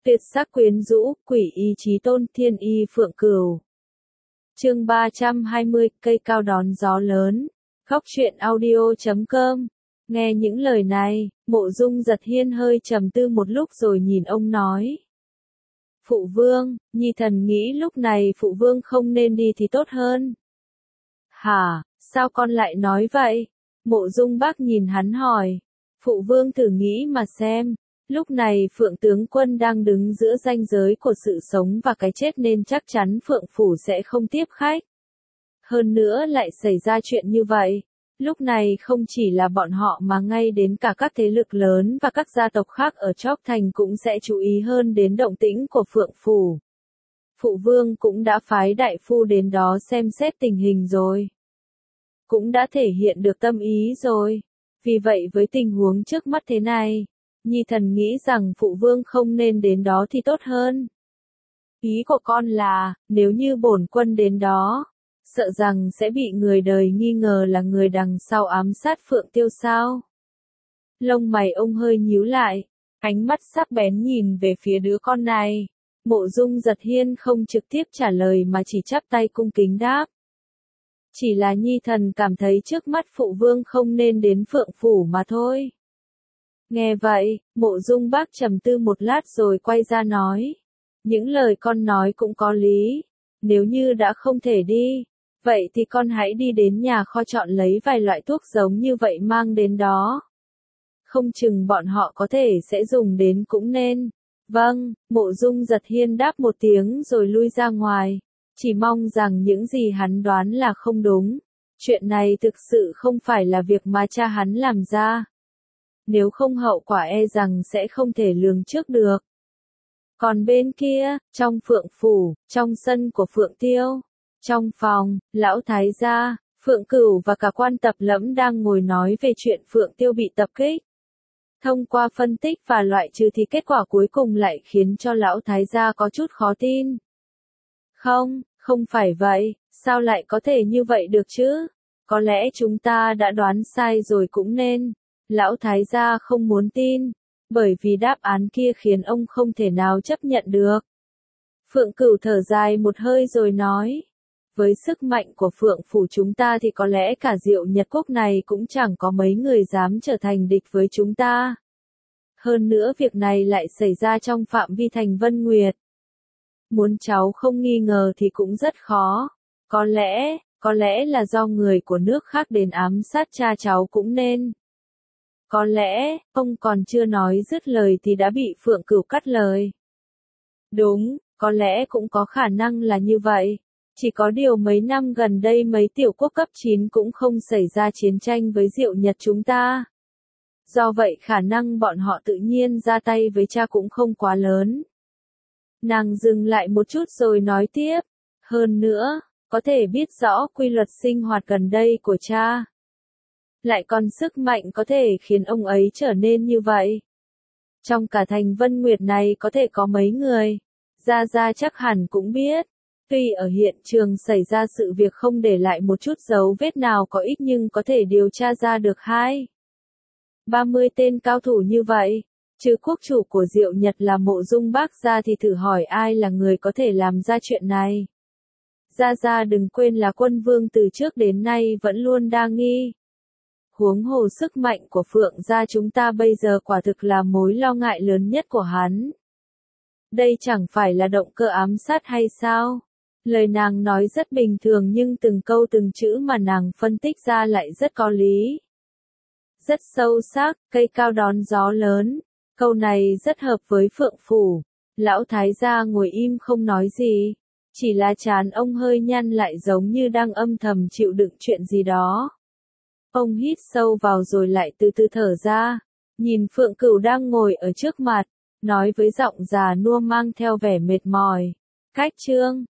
Tuyệt sắc quyến rũ, quỷ y chí tôn, thiên y phượng cửu. Chương 320, cây cao đón gió lớn. Khóc chuyện audio.com. Nghe những lời này, Mộ Dung Giật Hiên hơi trầm tư một lúc rồi nhìn ông nói. Phụ vương, nhi thần nghĩ lúc này phụ vương không nên đi thì tốt hơn. Hả, sao con lại nói vậy? Mộ Dung Bác nhìn hắn hỏi. Phụ vương thử nghĩ mà xem. Lúc này Phượng tướng quân đang đứng giữa ranh giới của sự sống và cái chết nên chắc chắn Phượng Phủ sẽ không tiếp khách. Hơn nữa lại xảy ra chuyện như vậy. Lúc này không chỉ là bọn họ mà ngay đến cả các thế lực lớn và các gia tộc khác ở Chóc Thành cũng sẽ chú ý hơn đến động tĩnh của Phượng Phủ. Phụ vương cũng đã phái đại phu đến đó xem xét tình hình rồi. Cũng đã thể hiện được tâm ý rồi. Vì vậy với tình huống trước mắt thế này, nhi thần nghĩ rằng phụ vương không nên đến đó thì tốt hơn. Ý của con là, nếu như bổn quân đến đó, sợ rằng sẽ bị người đời nghi ngờ là người đằng sau ám sát Phượng Tiêu sao? Lông mày ông hơi nhíu lại, ánh mắt sắc bén nhìn về phía đứa con này. Mộ Dung Giật Hiên không trực tiếp trả lời mà chỉ chắp tay cung kính đáp. Chỉ là nhi thần cảm thấy trước mắt phụ vương không nên đến Phượng Phủ mà thôi. Nghe vậy, Mộ Dung Bác trầm tư một lát rồi quay ra nói. Những lời con nói cũng có lý. Nếu như đã không thể đi, vậy thì con hãy đi đến nhà kho chọn lấy vài loại thuốc giống như vậy mang đến đó. Không chừng bọn họ có thể sẽ dùng đến cũng nên. Vâng, Mộ Dung Giật Hiên đáp một tiếng rồi lui ra ngoài. Chỉ mong rằng những gì hắn đoán là không đúng. Chuyện này thực sự không phải là việc mà cha hắn làm ra. Nếu không hậu quả e rằng sẽ không thể lường trước được. Còn bên kia, trong Phượng Phủ, trong sân của Phượng Tiêu, trong phòng, lão thái gia, Phượng Cửu và cả Quan Tập Lẫm đang ngồi nói về chuyện Phượng Tiêu bị tập kích. Thông qua phân tích và loại trừ thì kết quả cuối cùng lại khiến cho lão thái gia có chút khó tin. Không phải vậy, sao lại có thể như vậy được chứ? Có lẽ chúng ta đã đoán sai rồi cũng nên. Lão thái gia không muốn tin, bởi vì đáp án kia khiến ông không thể nào chấp nhận được. Phượng Cửu thở dài một hơi rồi nói, với sức mạnh của Phượng Phủ chúng ta thì có lẽ cả Diệu Nhật Quốc này cũng chẳng có mấy người dám trở thành địch với chúng ta. Hơn nữa việc này lại xảy ra trong phạm vi thành Vân Nguyệt. Muốn cháu không nghi ngờ thì cũng rất khó. Có lẽ là do người của nước khác đến ám sát cha cháu cũng nên. Có lẽ, ông còn chưa nói dứt lời thì đã bị Phượng Cửu cắt lời. Đúng, có lẽ cũng có khả năng là như vậy. Chỉ có điều mấy năm gần đây mấy tiểu quốc cấp 9 cũng không xảy ra chiến tranh với Diệu Nhật chúng ta. Do vậy khả năng bọn họ tự nhiên ra tay với cha cũng không quá lớn. Nàng dừng lại một chút rồi nói tiếp. Hơn nữa, có thể biết rõ quy luật sinh hoạt gần đây của cha. Lại còn sức mạnh có thể khiến ông ấy trở nên như vậy. Trong cả thành Vân Nguyệt này có thể có mấy người. Gia chắc hẳn cũng biết. Tuy ở hiện trường xảy ra sự việc không để lại một chút dấu vết nào có ích nhưng có thể điều tra ra được 30 tên cao thủ như vậy. Trừ quốc chủ của Diệu Nhật là Mộ Dung Bác ra thì thử hỏi ai là người có thể làm ra chuyện này. Gia đừng quên là quân vương từ trước đến nay vẫn luôn đa nghi. Huống hồ sức mạnh của Phượng gia chúng ta bây giờ quả thực là mối lo ngại lớn nhất của hắn. Đây chẳng phải là động cơ ám sát hay sao? Lời nàng nói rất bình thường nhưng từng câu từng chữ mà nàng phân tích ra lại rất có lý. Rất sâu sắc, cây cao đón gió lớn. Câu này rất hợp với Phượng Phủ. Lão thái gia ngồi im không nói gì. Chỉ là trán ông hơi nhăn lại giống như đang âm thầm chịu đựng chuyện gì đó. Ông hít sâu vào rồi lại từ từ thở ra. Nhìn Phượng Cửu đang ngồi ở trước mặt. Nói với giọng già nua mang theo vẻ mệt mỏi. Cách chương.